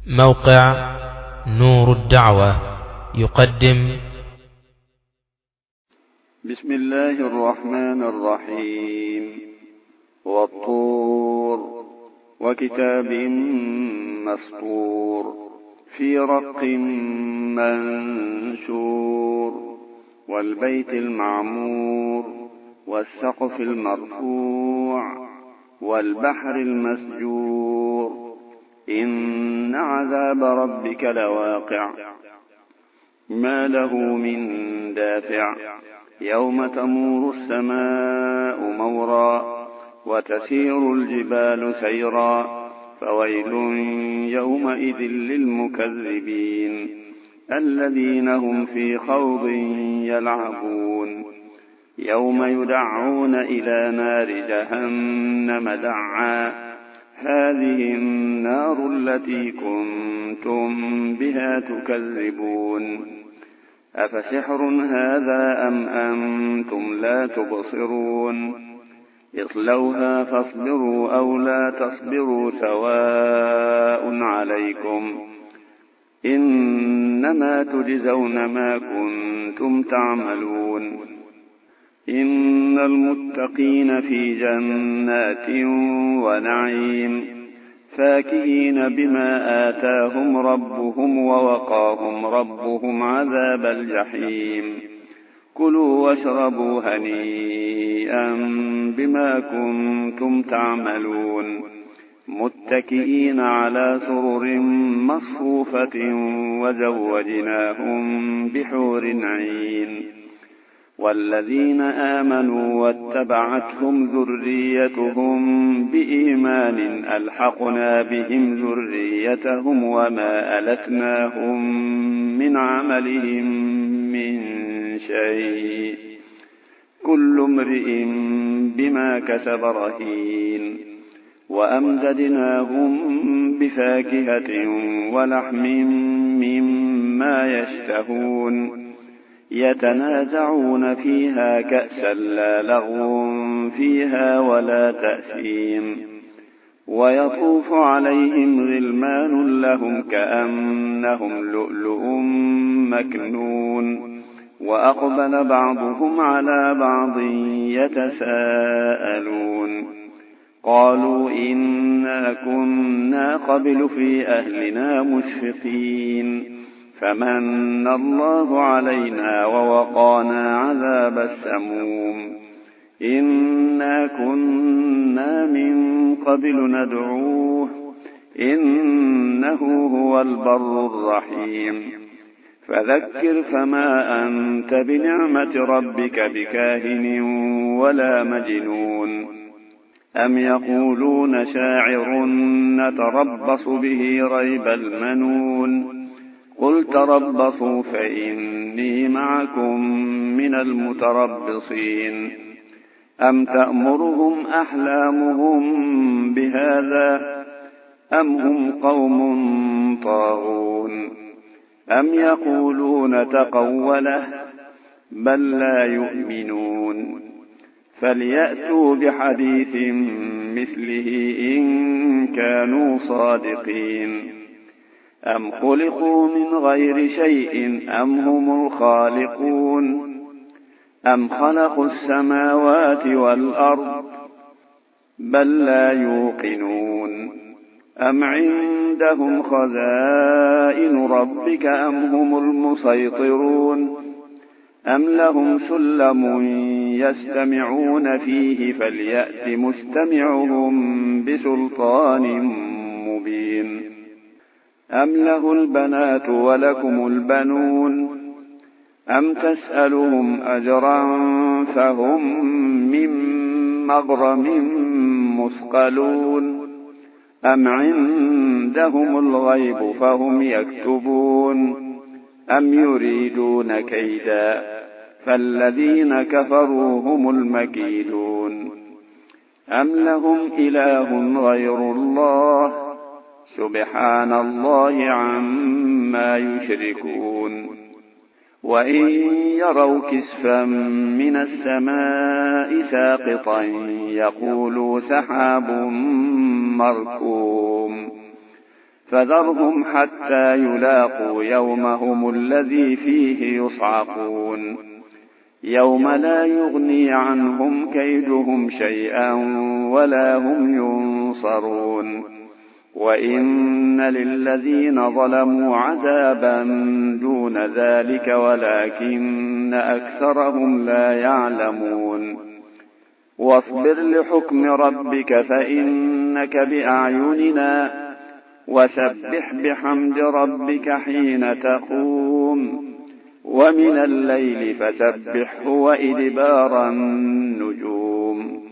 موقع نور الدعوة يقدم. بسم الله الرحمن الرحيم. والطور وكتاب مسطور في رق منشور والبيت المعمور والسقف المرفوع والبحر المسجور إن عذاب ربك لواقع ما له من دافع يوم تمور السماء مورا وتسير الجبال سيرا فويل يومئذ للمكذبين الذين هم في خوض يلعبون يوم يدعون إلى نار جهنم دعا هذه النار التي كنتم بها تكذبون أفسحر هذا أم أنتم لا تبصرون اصلوها فاصبروا أو لا تصبروا سواء عليكم إنما تجزون ما كنتم تعملون إن المتقين في جنات ونعيم فاكهين بما آتاهم ربهم ووقاهم ربهم عذاب الجحيم كلوا واشربوا هنيئا بما كنتم تعملون متكئين على سرر مصفوفة وزوجناهم بحور عين والذين آمنوا واتبعتهم ذريتهم بإيمان ألحقنا بهم ذريتهم وما ألتناهم من عملهم من شيء كل امرئ بما كسب رهين وأمددناهم بفاكهة ولحم مما يشتهون يتنازعون فيها كأسا لا لغو فيها ولا تأثيم ويطوف عليهم غلمان لهم كأنهم لؤلؤ مكنون وأقبل بعضهم على بعض يتساءلون قالوا إنا كنا قبل في أهلنا مشفقين فمن الله علينا ووقانا عذاب السموم إنا كنا من قبل ندعوه إنه هو البر الرحيم فذكر فما أنت بنعمة ربك بكاهن ولا مجنون أم يقولون شاعر نتربص به ريب المنون قل تربصوا فإني معكم من المتربصين أم تأمرهم أحلامهم بهذا أم هم قوم طاغون أم يقولون تقوله بل لا يؤمنون فليأتوا بحديث مثله إن كانوا صادقين أم خلقوا من غير شيء أم هم الخالقون أم خلقوا السماوات والأرض بل لا يوقنون أم عندهم خزائن ربك أم هم المسيطرون أم لهم سلم يستمعون فيه فليأت مستمعهم بسلطان مبين أم له البنات ولكم البنون أم تسألهم أجرا فهم من مغرم مثقلون أم عندهم الغيب فهم يكتبون أم يريدون كيدا فالذين كفروا هم المكيدون أم لهم إله غير الله سبحان الله عما يشركون وإن يروا كسفا من السماء ساقطا يقولوا سحاب مركوم فذرهم حتى يلاقوا يومهم الذي فيه يصعقون يوم لا يغني عنهم كيدهم شيئا ولا هم ينصرون وإن للذين ظلموا عذابا دون ذلك ولكن أكثرهم لا يعلمون واصبر لحكم ربك فإنك بأعيننا وسبح بحمد ربك حين تقوم ومن الليل فسبحه وإدبار النجوم